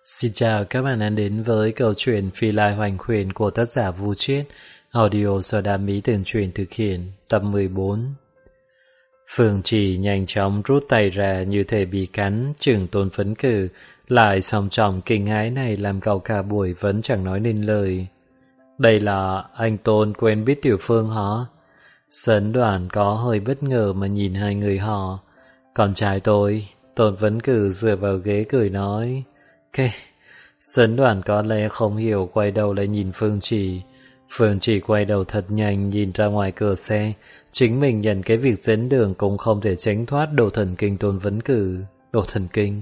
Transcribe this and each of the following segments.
Xin chào các bạn đã đến với câu chuyện Phi Lai Hoành Khuyển của tác giả Vu Chiết, audio do Đam Mỹ Tường Truyền thực hiện, tập 14. Phương Chỉ nhanh chóng rút tay ra như thể bị cắn, chừng Tôn Phấn Cử, lại song trọng kinh hãi này làm cậu cả buổi vẫn chẳng nói nên lời. Đây là anh Tôn quen biết Tiểu Phương hả? Sấn Đoàn có hơi bất ngờ mà nhìn hai người họ. Con trai tôi, Tôn Phấn Cử dựa vào ghế cười nói. Cái... Sấn Đoàn có lẽ không hiểu, quay đầu lại nhìn Phương Chỉ. Phương Chỉ quay đầu thật nhanh nhìn ra ngoài cửa xe. Chính mình nhận cái việc dẫn đường cũng không thể tránh thoát đồ thần kinh Tôn Phấn Cử. Đồ thần kinh?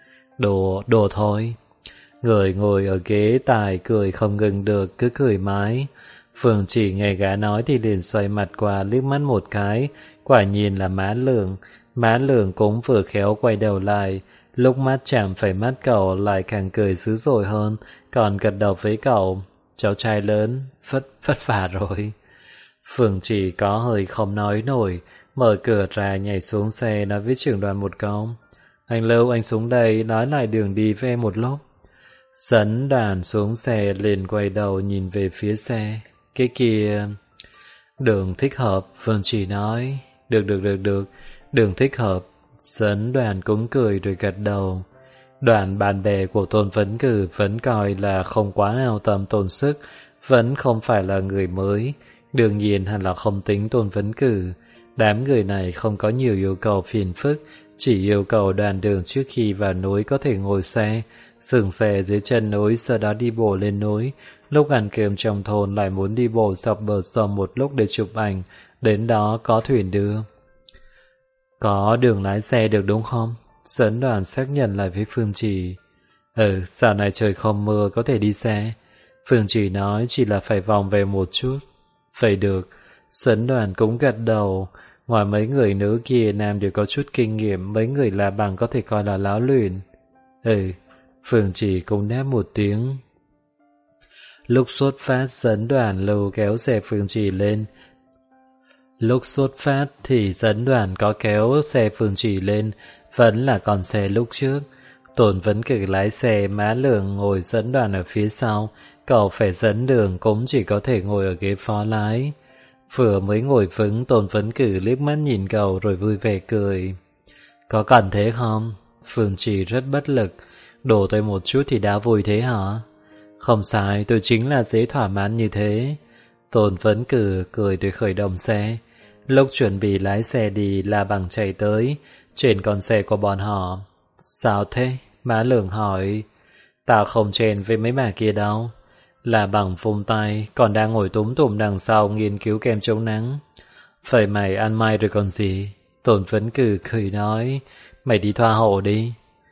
Đồ thôi. Người ngồi ở ghế tài cười không ngừng được, cứ cười mãi. Phương Chỉ nghe gã nói thì liền xoay mặt qua liếc mắt một cái. Quả nhiên là Má Lượng cũng vừa khéo quay đầu lại. Lúc mắt chạm phải mắt cậu lại càng cười dữ dội hơn, còn gật đầu với cậu. Cháu trai lớn, vất vả rồi. Phương Chỉ có hơi không nói nổi, mở cửa ra nhảy xuống xe nói với trưởng đoàn một câu. Anh Lưu, anh xuống đây, nói lại đường đi với em một lúc. Sấn Đoàn xuống xe liền quay đầu nhìn về phía xe. Cái kia... Đường thích hợp, Phương Chỉ nói. Được, đường thích hợp. Sấn Đoàn cũng cười rồi gật đầu. Đoàn bạn bè của Tôn Phấn Cử vẫn coi là không quá ao tâm tổn sức, vẫn không phải là người mới, đương nhiên hẳn là không tính Tôn Phấn Cử. Đám người này không có nhiều yêu cầu phiền phức, chỉ yêu cầu đoạn đường trước khi vào núi có thể ngồi xe, dừng xe dưới chân núi, sau đó đi bộ lên núi. Lúc ăn cơm trong thôn lại muốn đi bộ dọc bờ sông một lúc để chụp ảnh, đến đó có thuyền đưa. Có đường lái xe được đúng không? Sấn Đoàn xác nhận lại với Phương Chỉ. Dạo này trời không mưa, có thể đi xe. Phương Chỉ nói chỉ là phải vòng về một chút. Vậy được. Sấn Đoàn cũng gật đầu. Ngoài mấy người nữ kia, nam đều có chút kinh nghiệm, mấy người là bằng có thể coi là láo luyện. Phương Chỉ cũng đáp một tiếng. Lúc xuất phát, Sấn Đoàn lù kéo xe Phương Chỉ lên. Lúc xuất phát thì Sấn Đoàn có kéo xe Phương Chỉ lên, vẫn là con xe lúc trước. Tôn Phấn Cử lái xe, Má Lượng ngồi dẫn đoàn ở phía sau, cậu phải dẫn đường cũng chỉ có thể ngồi ở ghế phó lái. Vừa mới ngồi vững, Tôn Phấn Cử liếc mắt nhìn cậu rồi vui vẻ cười. Có cần thế không? Phương Chỉ rất bất lực. Đổ tôi một chút thì đã vui thế hả? Không sai, tôi chính là dễ thỏa mãn như thế. Tôn Phấn Cử cười rồi khởi động xe. Lúc chuẩn bị lái xe đi, La Bằng chạy tới trên con xe của bọn họ. Sao thế? Má Lượng hỏi. Tao không chèn với mấy bà kia đâu. La Bằng phung tay, còn đang ngồi túm tùm đằng sau nghiên cứu kem chống nắng. Phải mày ăn may rồi còn gì? Tôn Phấn Cử cười nói. Mày đi thoa hộ đi.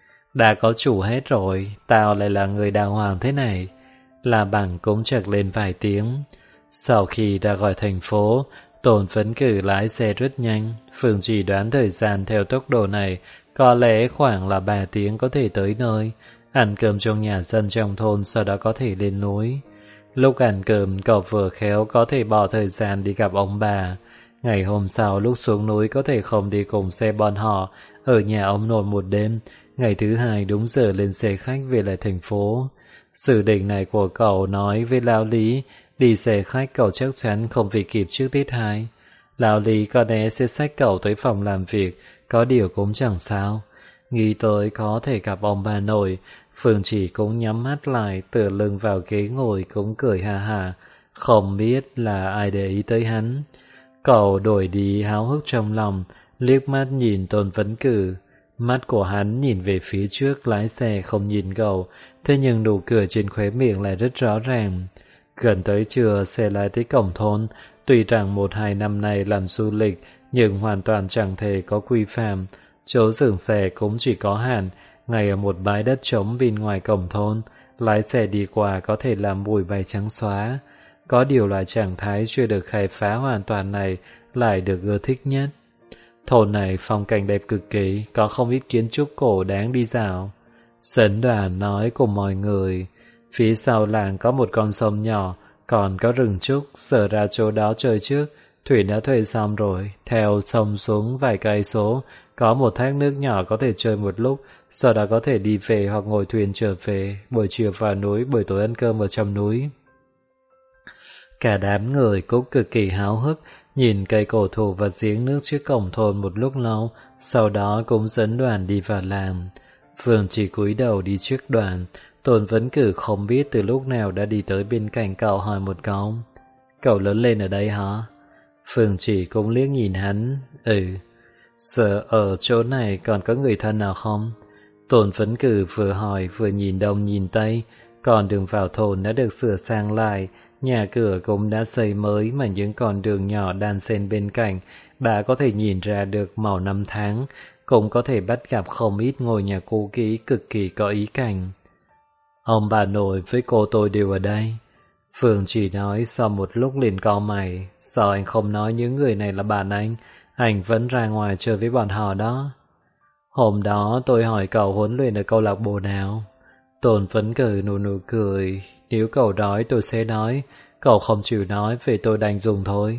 Đã có chủ hết rồi, tao lại là người đàng hoàng thế này. La Bằng cũng chợt lên vài tiếng. Sau khi ra khỏi thành phố, Tôn Phấn Cử lái xe rất nhanh. Phương Chỉ đoán thời gian theo tốc độ này có lẽ khoảng là 3 tiếng có thể tới nơi. Ăn cơm trong nhà dân trong thôn, sau đó có thể lên núi. Lúc ăn cơm, cậu vừa khéo có thể bỏ thời gian đi gặp ông bà. Ngày hôm sau lúc xuống núi có thể không đi cùng xe bọn họ, ở nhà ông nội một đêm. Ngày thứ hai đúng giờ lên xe khách về lại thành phố. Dự định này của cậu nói với Lão Lý, đi xe khách cậu chắc chắn không về kịp trước tiết 2. Lão Lý có lẽ sẽ xách cậu tới phòng làm việc, có điều cũng chẳng sao. Nghĩ tới có thể gặp ông bà nội, Phương Chỉ cũng nhắm mắt lại, tựa lưng vào ghế ngồi cũng cười hà hà, không biết là ai để ý tới hắn. Cậu đổi đi háo hức trong lòng, liếc mắt nhìn Tôn Phấn Cử. Mắt của hắn nhìn về phía trước, lái xe không nhìn cậu, thế nhưng nụ cười trên khóe miệng lại rất rõ ràng. Gần tới trưa, xe lái tới cổng thôn. Tuy rằng 1-2 năm nay làm du lịch, nhưng hoàn toàn chẳng thể có quy phạm. Chỗ dừng xe cũng chỉ có hạn, ngay ở một bãi đất trống bên ngoài cổng thôn. Lái xe đi qua có thể làm bụi bay trắng xóa. Có điều loại trạng thái chưa được khai phá hoàn toàn này lại được ưa thích nhất. Thôn này phong cảnh đẹp cực kỳ, có không ít kiến trúc cổ đáng đi dạo. Sấn Đoàn nói cùng mọi người. Phía sau làng có một con sông nhỏ, còn có rừng trúc, sở ra chỗ đó chơi trước. Thuyền đã thuê xong rồi, theo sông xuống vài cây số, có một thác nước nhỏ có thể chơi một lúc, sau đó có thể đi về hoặc ngồi thuyền trở về, buổi chiều vào núi, buổi tối ăn cơm ở trong núi. Cả đám người cũng cực kỳ háo hức, nhìn cây cổ thụ và giếng nước trước cổng thôn một lúc lâu, sau đó cũng dẫn đoàn đi vào làng. Phương chỉ cúi đầu đi trước đoàn, Tôn Vấn Cử không biết từ lúc nào đã đi tới bên cạnh cậu hỏi một câu. Cậu lớn lên ở đây hả? Phương chỉ cũng liếc nhìn hắn. Sợ ở chỗ này còn có người thân nào không? Tôn Vấn Cử vừa hỏi vừa nhìn đông nhìn tây, con đường vào thôn đã được sửa sang lại, nhà cửa cũng đã xây mới mà những con đường nhỏ đan xen bên cạnh đã có thể nhìn ra được màu năm tháng, cũng có thể bắt gặp không ít ngôi nhà cũ kỹ cực kỳ có ý cảnh. Ông bà nội với cô tôi đều ở đây. Phương chỉ nói sau một lúc liền cau mày. Sao anh không nói những người này là bạn anh vẫn ra ngoài chơi với bọn họ đó. Hôm đó tôi hỏi cậu huấn luyện ở câu lạc bộ nào. Tôn Vấn Cử nụ cười. Nếu cậu nói tôi sẽ nói, cậu không chịu nói về tôi đành dùng thôi.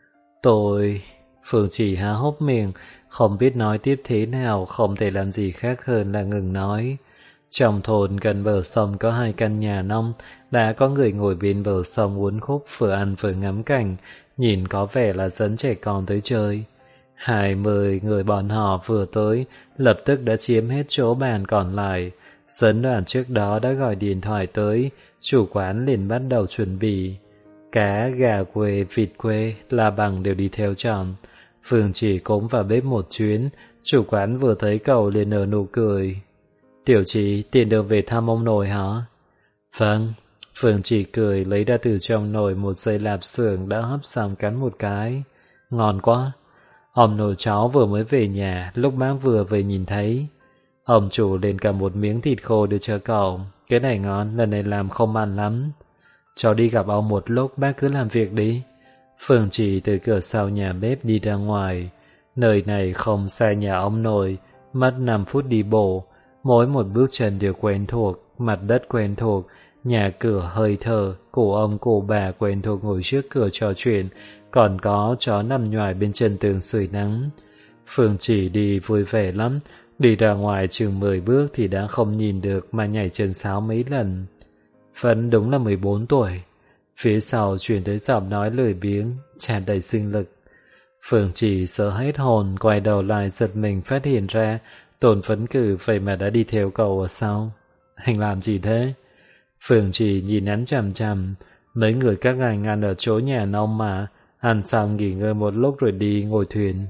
Phương chỉ há hốc miệng, không biết nói tiếp thế nào, không thể làm gì khác hơn là ngừng nói. Trong thôn gần bờ sông có 2 căn nhà nông, đã có người ngồi bên bờ sông uốn khúc vừa ăn vừa ngắm cảnh, nhìn có vẻ là dẫn trẻ con tới chơi. 20 người bọn họ vừa tới, lập tức đã chiếm hết chỗ bàn còn lại. Dẫn đoàn trước đó đã gọi điện thoại tới, chủ quán liền bắt đầu chuẩn bị. Cá, gà quê, vịt quê, la bằng đều đi theo chọn. Phương chỉ cũng vào bếp một chuyến, chủ quán vừa thấy cậu liền nở nụ cười. Tiểu Chỉ, tiền đường về thăm ông nội hả? Vâng. Phương chỉ cười lấy ra từ trong nồi một dây lạp xưởng đã hấp xong cắn một cái. Ngon quá. Ông nội cháu vừa mới về nhà, lúc bác vừa về nhìn thấy. Ông chủ lên cả một miếng thịt khô đưa cho cậu. Cái này ngon, lần này làm không ăn lắm. Cháu đi gặp ông một lúc, bác cứ làm việc đi. Phương chỉ từ cửa sau nhà bếp đi ra ngoài. Nơi này không xa nhà ông nội, mất 5 phút đi bộ. Mỗi một bước chân đều quen thuộc, mặt đất quen thuộc, nhà cửa hơi thở, cụ ông cụ bà quen thuộc ngồi trước cửa trò chuyện, còn có chó nằm nhoài bên chân tường sưởi nắng. Phương chỉ đi vui vẻ lắm, đi ra ngoài chừng 10 bước thì đã không nhìn được mà nhảy chân sáo mấy lần. Vẫn đúng là 14 tuổi. Phía sau truyền tới giọng nói lười biếng, tràn đầy sinh lực. Phương chỉ sợ hết hồn, quay đầu lại giật mình phát hiện ra Tôn Vấn Cử vậy mà đã đi theo cậu ở sau. Anh làm gì thế? Phương chỉ nhìn hắn chằm chằm. Mấy người các anh ăn ở chỗ nhà nông mà, ăn xong nghỉ ngơi một lúc rồi đi ngồi thuyền.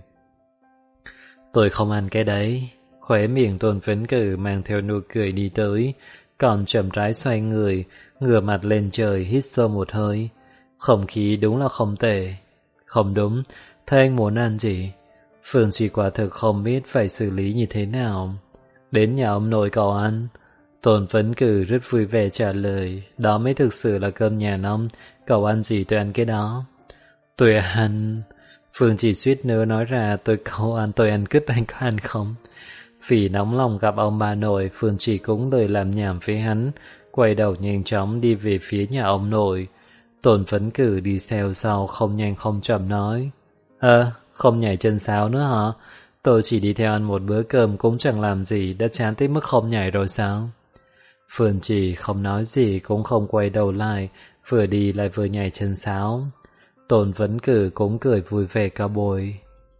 Tôi không ăn cái đấy. Khóe miệng Tôn Vấn Cử mang theo nụ cười đi tới, còn chậm rãi xoay người, ngửa mặt lên trời hít sâu một hơi. Không khí đúng là không tệ. Không đúng, thế anh muốn ăn gì? Phương chỉ quả thực không biết phải xử lý như thế nào. Đến nhà ông nội cậu ăn. Tôn Vấn Cử rất vui vẻ trả lời. Đó mới thực sự là cơm nhà nông. Cậu ăn gì tôi ăn cái đó. Tôi ăn... Phương chỉ suýt nữa nói ra cậu ăn tôi ăn cứt anh có ăn không? Vì nóng lòng gặp ông bà nội, Phương chỉ cũng lời làm nhảm với hắn, quay đầu nhanh chóng đi về phía nhà ông nội. Tôn Vấn Cử đi theo sau không nhanh không chậm nói. Không nhảy chân sáo nữa hả? Tôi chỉ đi theo ăn một bữa cơm cũng chẳng làm gì, đã chán tới mức không nhảy rồi sao? Phương chỉ không nói gì cũng không quay đầu lại, vừa đi lại vừa nhảy chân sáo. Tôn Vấn Cử cũng cười vui vẻ cả bồi.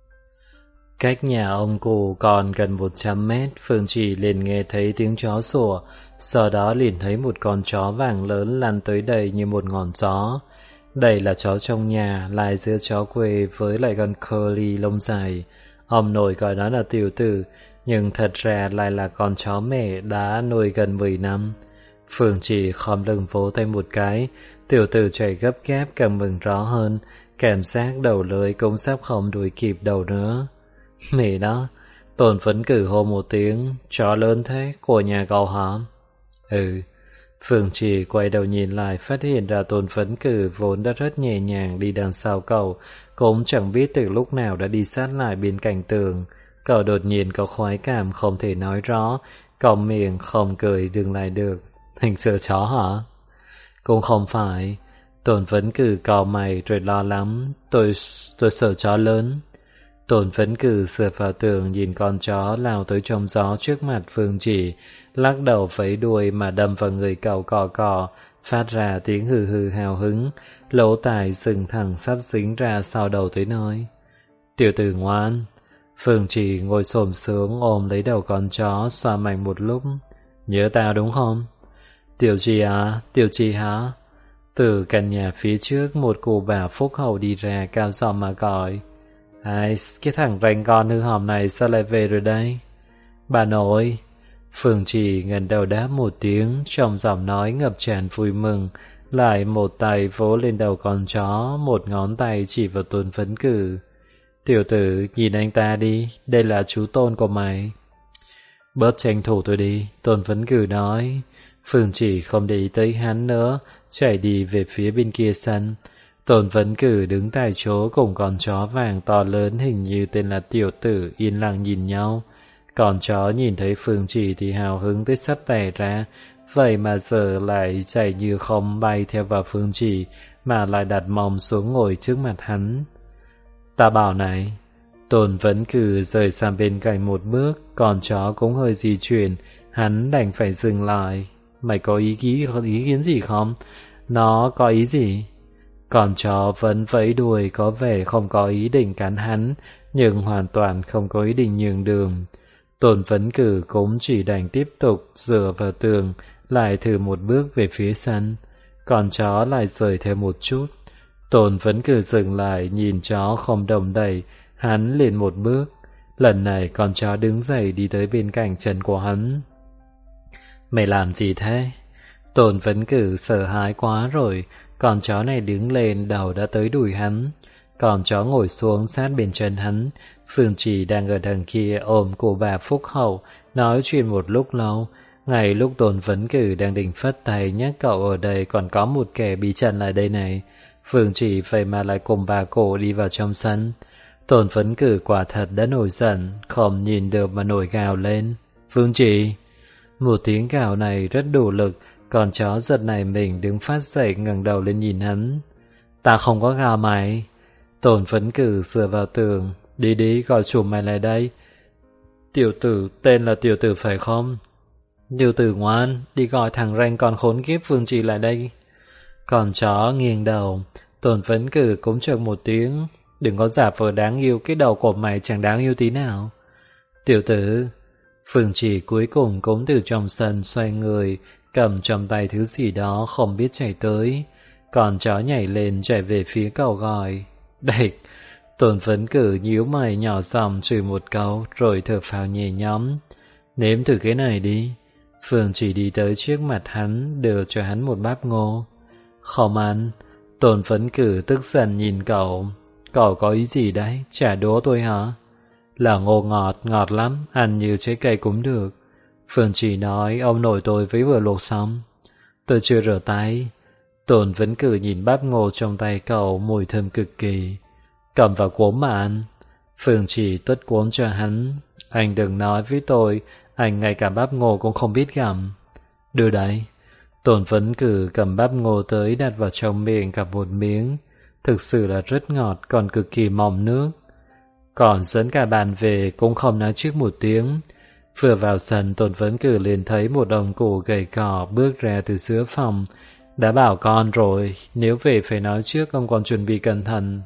Cách nhà ông cụ còn gần 100 mét, Phương chỉ liền nghe thấy tiếng chó sủa, sau đó liền thấy một con chó vàng lớn lăn tới đây như một ngọn gió. Đây là chó trong nhà, lại giữa chó quê với lại con curly lông dài. Ông nội gọi nó là tiểu tử, nhưng thật ra lại là con chó mẹ đã nuôi gần 10 năm. Phương chỉ khom lưng vỗ tay một cái, tiểu tử chạy gấp gáp càng mừng rõ hơn, cảm giác đầu lưỡi cũng sắp không đuổi kịp đầu nữa. Mẹ đó, Tôn Vấn Cử hô một tiếng, chó lớn thế, của nhà cậu hả? Phương chỉ quay đầu nhìn lại phát hiện ra Tôn Vấn Cử vốn đã rất nhẹ nhàng đi đằng sau cậu, cũng chẳng biết từ lúc nào đã đi sát lại bên cạnh tường. Cậu đột nhiên có khoái cảm không thể nói rõ, còng miệng không cười dừng lại được. Anh sợ chó hả? Cũng không phải. Tôn Vấn Cử cau mày rồi lo lắm. Tôi sợ chó lớn. Tôn Phấn Cử sượt vào tường nhìn con chó lao tới trong gió trước mặt Phương Chỉ, lắc đầu vẫy đuôi mà đâm vào người cậu cò cò, phát ra tiếng hừ hừ hào hứng, lỗ tai sừng thẳng sắp dính ra sau đầu tới nơi. Tiểu tử ngoan. Phương Chỉ ngồi xổm xuống ôm lấy đầu con chó xoa mạnh một lúc. Nhớ tao đúng không? Tiểu Chỉ à, Tiểu Chỉ hả? Từ căn nhà phía trước một cụ bà phúc hậu đi ra cao giọng mà gọi. Ai, cái thằng ranh con hư hỏng này sao lại về rồi đây? Bà nội. Phương Chỉ ngẩng đầu đáp một tiếng, trong giọng nói ngập tràn vui mừng, lại một tay vỗ lên đầu con chó, một ngón tay chỉ vào Tôn Phấn Cử. Tiểu tử, nhìn anh ta đi, đây là chú Tôn của mày. Bớt tranh thủ tôi đi, Tôn Phấn Cử nói. Phương Chỉ không để ý tới hắn nữa, chạy đi về phía bên kia sân. Tôn Phấn Cử đứng tại chỗ cùng con chó vàng to lớn hình như tên là Tiểu Tử yên lặng nhìn nhau. Con chó nhìn thấy Phương Chỉ thì hào hứng tới sắp tè ra, vậy mà giờ lại chạy như không bay theo vào Phương Chỉ, mà lại đặt mông xuống ngồi trước mặt hắn. Ta bảo này. Tôn Phấn Cử rời sang bên cạnh một bước, con chó cũng hơi di chuyển, hắn đành phải dừng lại. Mày có ý kiến gì không? Nó có ý gì? Con chó vẫn vẫy đuôi, có vẻ không có ý định cắn hắn, nhưng hoàn toàn không có ý định nhường đường. Tôn Phấn Cử cũng chỉ đành tiếp tục dựa vào tường, lại thử một bước về phía sân. Con chó lại rời theo một chút. Tôn Phấn Cử dừng lại, nhìn chó không đồng đẩy, hắn lên một bước. Lần này con chó đứng dậy đi tới bên cạnh chân của hắn. Mày làm gì thế? Tôn Phấn Cử sợ hãi quá rồi, con chó này đứng lên đầu đã tới đùi hắn. Con chó ngồi xuống sát bên chân hắn. Phương Chỉ đang ở đằng kia ôm cô bà phúc hậu, nói chuyện một lúc lâu. Ngay lúc Tôn Phấn Cử đang định phất tay nhắc cậu ở đây còn có một kẻ bị chặn lại đây này, Phương Chỉ vậy mà lại cùng bà cổ đi vào trong sân. Tôn Phấn Cử quả thật đã nổi giận, không nhìn được mà nổi gào lên. Phương Chỉ! Một tiếng gào này rất đủ lực, con chó giật này mình đứng phát dậy ngẩng đầu lên nhìn hắn. Ta không có gào mày. Tôn Phấn Cử dựa vào tường. Đi đi, gọi chủ mày lại đây. Tiểu tử, tên là Tiểu Tử phải không? Tiểu tử ngoan, đi gọi thằng ranh con khốn kiếp Phương Chỉ lại đây. Con chó nghiêng đầu. Tôn Phấn Cử cũng chợt một tiếng. Đừng có giả vờ đáng yêu, cái đầu của mày chẳng đáng yêu tí nào. Tiểu tử. Phương Chỉ cuối cùng cũng từ trong sân xoay người, cầm trong tay thứ gì đó không biết chạy tới. Con chó nhảy lên chạy về phía cậu gọi. Địch! Tôn Phấn Cử nhíu mày nhỏ giọng chửi một câu rồi thở phào nhẹ nhõm. Nếm thử cái này đi. Phương Chỉ đi tới trước mặt hắn, đưa cho hắn một bát ngô. Không ăn. Tôn Phấn Cử tức giận nhìn cậu. Cậu có ý gì đấy? Chả đố tôi hả? Là ngô ngọt, ngọt lắm, ăn như trái cây cũng được. Phương Chỉ nói ông nội tôi với vừa luộc xong. Tôi chưa rửa tay. Tôn Phấn Cử nhìn bát ngô trong tay cậu, mùi thơm cực kỳ. Cầm vào cuốn mà ăn. Phương Chỉ tuốt cuốn cho hắn. Anh đừng nói với tôi, anh ngay cả bát ngô cũng không biết gặm. Đưa đây. Tôn Phấn Cử cầm bát ngô tới đặt vào trong miệng cả một miếng. Thực sự là rất ngọt, còn cực kỳ mọng nước. Còn dẫn cả bàn về cũng không nói trước một tiếng. Vừa vào sân, Tôn Phấn Cử liền thấy một ông cụ gầy cò bước ra từ giữa phòng. Đã bảo con rồi, nếu về phải nói trước, ông còn chuẩn bị cẩn thận.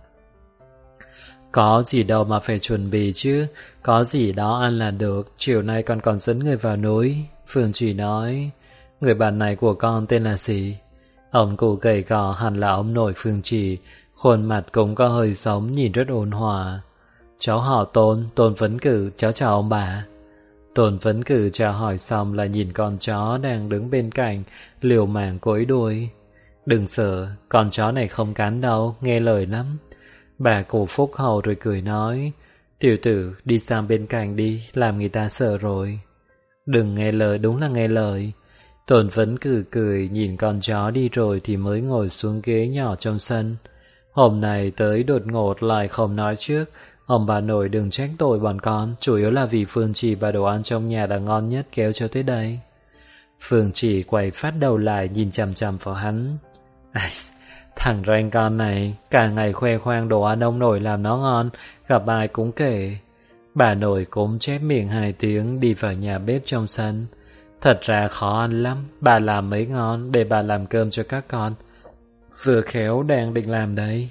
Có gì đâu mà phải chuẩn bị chứ, có gì đó ăn là được, chiều nay con còn dẫn người vào núi. Phương Chỉ nói, người bạn này của con tên là gì? Ông cụ gầy gò hẳn là ông nội Phương Chỉ, khuôn mặt cũng có hơi giống, nhìn rất ôn hòa. Cháu họ Tôn, Tôn Phấn Cử, cháu chào ông bà. Tôn Phấn Cử chào hỏi xong là nhìn con chó đang đứng bên cạnh, liều mạng cối đuôi. Đừng sợ, con chó này không cắn đâu, nghe lời lắm. Bà cổ phúc hậu rồi cười nói, tiểu tử đi sang bên cạnh đi, làm người ta sợ rồi. Đừng nghe lời, đúng là nghe lời. Tôn Phấn Cử cười nhìn con chó đi rồi thì mới ngồi xuống ghế nhỏ trong sân. Hôm nay tới đột ngột lại không nói trước. Ông bà nội đừng trách tội bọn con, chủ yếu là vì Phương Chỉ và đồ ăn trong nhà đã ngon nhất kéo cho tới đây. Phương Chỉ quay phát đầu lại nhìn chằm chằm vào hắn. Thằng ranh con này, cả ngày khoe khoang đồ ăn ông nội làm nó ngon, gặp ai cũng kể. Bà nội cũng chép miệng 2 tiếng đi vào nhà bếp trong sân. Thật ra khó ăn lắm, bà làm mấy ngon để bà làm cơm cho các con. Vừa khéo đang định làm đấy.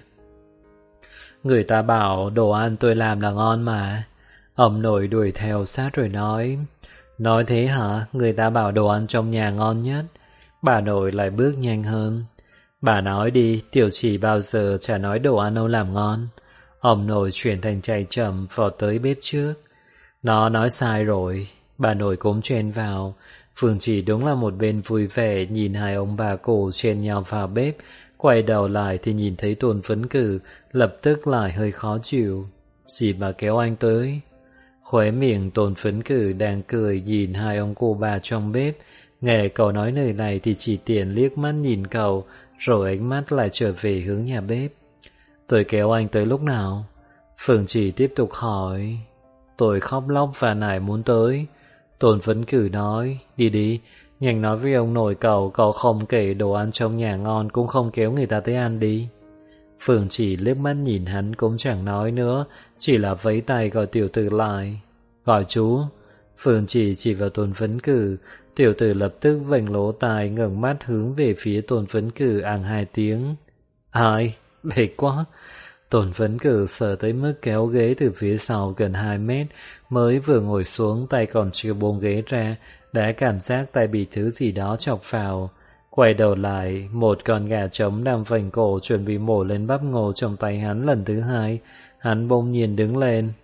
Người ta bảo đồ ăn tôi làm là ngon mà. Ông nội đuổi theo sát rồi nói. Nói thế hả? Người ta bảo đồ ăn trong nhà ngon nhất. Bà nội lại bước nhanh hơn. Bà nói đi, tiểu chỉ bao giờ chả nói đồ ăn ông làm ngon. Ông nội chuyển thành chạy chậm vào tới bếp trước. Nó nói sai rồi. Bà nội cũng chen vào. Phương Chỉ đúng là một bên vui vẻ nhìn hai ông bà cổ chen nhau vào bếp. Quay đầu lại thì nhìn thấy Tôn Phấn Cử, lập tức lại hơi khó chịu. Gì mà kéo anh tới? Khóe miệng Tôn Phấn Cử đang cười nhìn hai ông cô bà trong bếp. Nghe cậu nói lời này thì chỉ tiện liếc mắt nhìn cậu, rồi ánh mắt lại trở về hướng nhà bếp. Tôi kéo anh tới lúc nào? Phương Chỉ tiếp tục hỏi. Tôi khóc lóc và nài muốn tới. Tôn Phấn Cử nói, đi đi, nhanh nói với ông nội cậu không kể đồ ăn trong nhà ngon cũng không kéo người ta tới ăn đi. Phương Chỉ liếc mắt nhìn hắn cũng chẳng nói nữa, chỉ là vẫy tay gọi tiểu tử lại. Gọi chú. Phương Chỉ vào Tôn Phấn Cử, tiểu tử lập tức vểnh lỗ tai ngẩng mắt hướng về phía Tôn Phấn Cử àng 2 tiếng. Ai? Bể quá. Tôn Phấn Cử sờ tới mức kéo ghế từ phía sau gần 2 mét, mới vừa ngồi xuống tay còn chưa buông ghế ra, đã cảm giác tay bị thứ gì đó chọc vào. Quay đầu lại, một con gà trống đang vành cổ chuẩn bị mổ lên bắp ngô trong tay hắn lần thứ 2. Hắn bỗng nhiên đứng lên.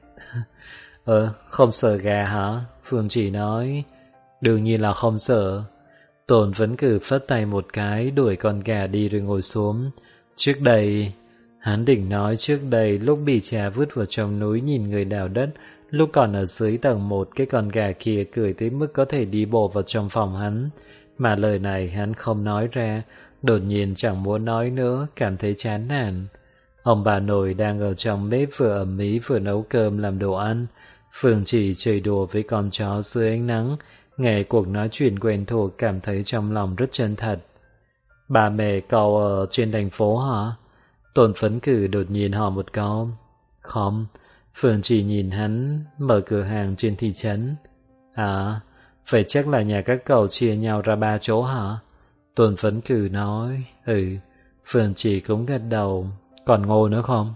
Không sợ gà hả? Phương Chỉ nói. Đương nhiên là không sợ. Tôn Phấn Cử phất tay một cái, đuổi con gà đi rồi ngồi xuống. Trước đây... Hắn định nói trước đây lúc bị cha vứt vào trong núi nhìn người đào đất, lúc còn ở dưới tầng 1 cái con gà kia cười tới mức có thể đi bộ vào trong phòng hắn. Mà lời này hắn không nói ra, đột nhiên chẳng muốn nói nữa, cảm thấy chán nản. Ông bà nội đang ở trong bếp vừa ẩm ý vừa nấu cơm làm đồ ăn. Phương Chỉ chơi đùa với con chó dưới ánh nắng, nghe cuộc nói chuyện quen thuộc cảm thấy trong lòng rất chân thật. Bà mẹ cậu ở trên thành phố hả? Tôn Phấn Cử đột nhiên hỏi một câu. Không, Phương Chỉ nhìn hắn, mở cửa hàng trên thị trấn. À, vậy chắc là nhà các cậu chia nhau ra 3 chỗ hả? Tôn Phấn Cử nói. Phương Chỉ cũng gật đầu. Còn ngô nữa không?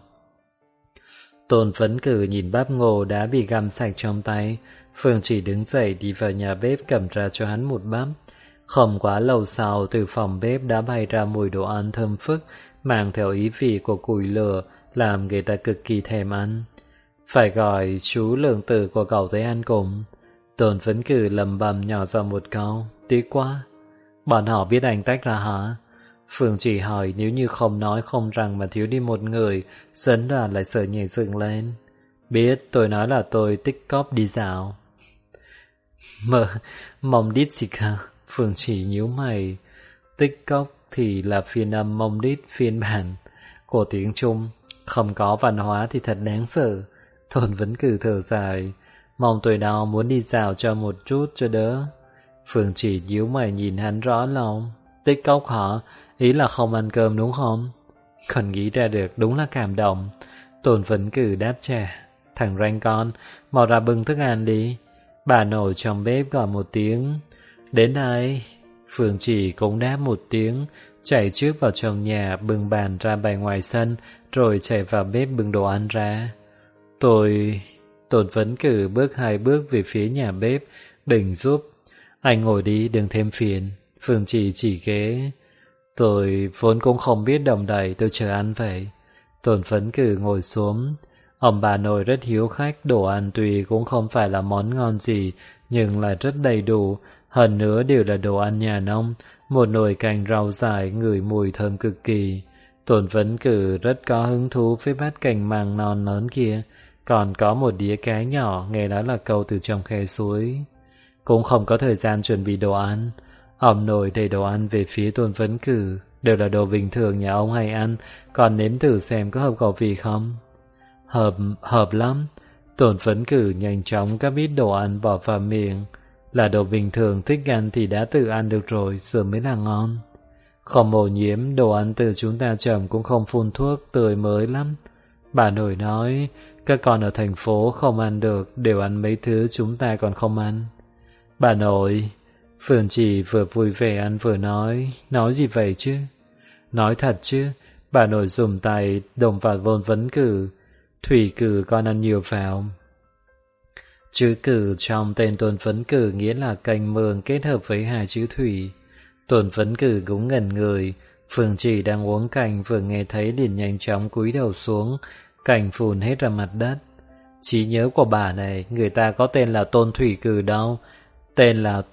Tôn Phấn Cử nhìn bắp ngô đã bị găm sạch trong tay. Phương Chỉ đứng dậy đi vào nhà bếp cầm ra cho hắn một bắp. Không quá lâu sau, từ phòng bếp đã bay ra mùi đồ ăn thơm phức, mang theo ý vị của củi lửa, làm người ta cực kỳ thèm ăn. Phải gọi chú lượng tử của cậu tới ăn cùng. Tôn Phấn Cử lầm bầm nhỏ giọng một câu. Tiếc quá. Bọn họ biết anh tách ra hả? Phương Chỉ hỏi, nếu như không nói không rằng mà thiếu đi một người, dẫn ra lại sợ nhảy dựng lên. Biết, tôi nói là tôi tích cóp đi dạo. Mông đít gì cả? Phương Chỉ nhíu mày. Tích cóp thì là phiên âm mông đít phiên bản của tiếng Trung, không có văn hóa thì thật đáng sợ. Tôn Vấn Cử thở dài, mong tuổi nào muốn đi dạo cho một chút cho đỡ. Phương Chỉ nhíu mày nhìn hắn rõ lòng. Tích cốc hả? Ý là không ăn cơm đúng không? Còn nghĩ ra được, đúng là cảm động. Tôn Vấn Cử đáp trả. Thằng ranh con, mau ra bưng thức ăn đi. Bà nội trong bếp gọi một tiếng. Đến đây. Phương Chỉ cũng đáp một tiếng, chạy trước vào trong nhà bưng bàn ra bày ngoài sân, rồi chạy vào bếp bưng đồ ăn ra. Tôn Vấn Cử bước 2 bước về phía nhà bếp, định giúp. Anh ngồi đi, đừng thêm phiền. Phương chỉ ghế. Tôi vốn cũng không biết đồng đẩy, tôi chờ ăn vậy. Tôn Vấn Cử ngồi xuống. Ông bà nội rất hiếu khách, đồ ăn tuy cũng không phải là món ngon gì, nhưng lại rất đầy đủ. Hơn nữa đều là đồ ăn nhà nông, một nồi canh rau dại ngửi mùi thơm cực kỳ. Tôn Vấn Cử rất có hứng thú với bát canh màng non lớn kia, còn có một đĩa cá nhỏ nghe nói là câu từ trong khe suối. Cũng không có thời gian chuẩn bị đồ ăn. Ông nội đầy đồ ăn về phía Tôn Vấn Cử, đều là đồ bình thường nhà ông hay ăn, còn nếm thử xem có hợp khẩu vị không. Hợp lắm. Tôn Vấn Cử nhanh chóng gắp ít đồ ăn bỏ vào miệng. Là đồ bình thường thích ăn thì đã tự ăn được rồi, giờ mới là ngon. Không ô nhiễm, đồ ăn từ chúng ta trồng cũng không phun thuốc, tươi mới lắm. Bà nội nói, các con ở thành phố không ăn được, đều ăn mấy thứ chúng ta còn không ăn. Bà nội, Phương Trì vừa vui vẻ ăn vừa nói gì vậy chứ? Nói thật chứ, bà nội dùng tay đồng vào vôn vấn cử. Thủy cử con ăn nhiều vào. Chữ cử trong tên Tôn Vấn Cử nghĩa là canh mương kết hợp với hai chữ thủy. Tôn Vấn Cử cũng ngẩn người, Phương Trì đang uống canh vừa nghe thấy liền nhanh chóng cúi đầu xuống, canh phun hết ra mặt đất. Trí nhớ của bà này, người ta có tên là Tôn Thủy Cử đâu, tên là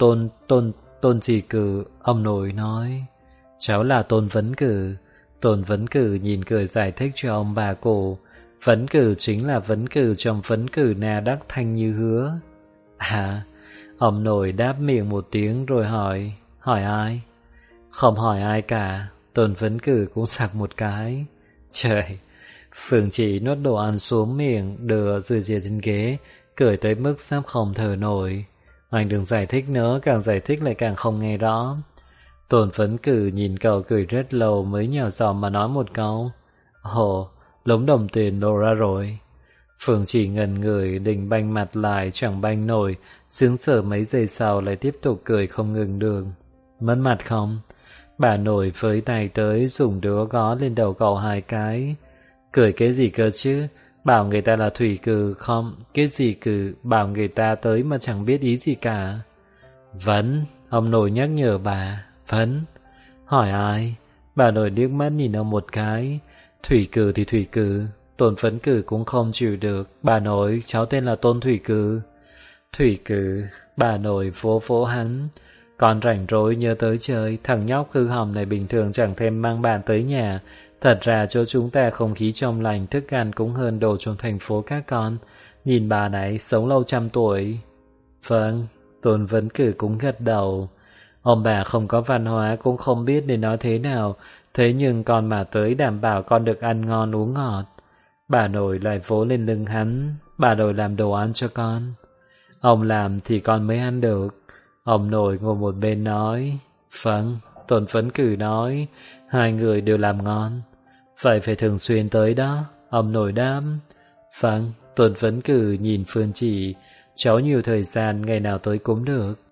Tôn gì Cử, ông nội nói. Cháu là Tôn Vấn Cử. Tôn Vấn Cử nhìn cười giải thích cho ông bà cụ. Vấn Cử chính là vấn cử trong vấn cử Na Đắc Thanh Như hứa. À, ông nội đáp miệng một tiếng rồi hỏi ai? Không hỏi ai cả, Tôn Vấn Cử cũng sặc một cái. Trời, Phương Chỉ nuốt đồ ăn xuống miệng, đưa dư dìa trên ghế, cười tới mức sắp không thở nổi. Anh đừng giải thích nữa, càng giải thích lại càng không nghe rõ. Tôn Vấn Cử nhìn cậu cười rất lâu mới nhỏ giọng mà nói một câu. Ồ, lống đồng tiền đổ ra rồi. Phương Chỉ ngần người định banh mặt lại chẳng banh nổi, sướng sở mấy giây sau lại tiếp tục cười không ngừng được. Mất mặt không? Bà nội với tay tới dùng đũa gõ lên đầu cậu hai cái. Cười cái gì cơ chứ? Bảo người ta là thủy cử không? Cái gì cử? Bảo người ta tới mà chẳng biết ý gì cả. Vẫn, ông nội nhắc nhở bà. Vẫn. Hỏi ai? Bà nội liếc mắt nhìn ông một cái. Thủy cử thì thủy cử, Tôn Vấn Cử cũng không chịu được. Bà nội, cháu tên là Tôn Thủy Cử. Thủy cử, bà nội vỗ vỗ hắn. Con rảnh rỗi nhớ tới chơi, thằng nhóc hư hỏng này bình thường chẳng thèm mang bạn tới nhà. Thật ra chỗ chúng ta không khí trong lành, thức ăn cũng hơn đồ trong thành phố các con. Nhìn bà này sống lâu 100 tuổi. Vâng, Tôn Vấn Cử cũng gật đầu. Ông bà không có văn hóa cũng không biết nên nói thế nào. Thế nhưng con mà tới đảm bảo con được ăn ngon uống ngọt. Bà nội lại vỗ lên lưng hắn. Bà nội làm đồ ăn cho con. Ông làm thì con mới ăn được. Ông nội ngồi một bên nói. Vâng, Tôn Vấn Cử nói. Hai người đều làm ngon. Vậy phải thường xuyên tới đó. Ông nội đáp. Vâng, Tôn Vấn Cử nhìn Phương Chỉ. Cháu nhiều thời gian ngày nào tới cũng được.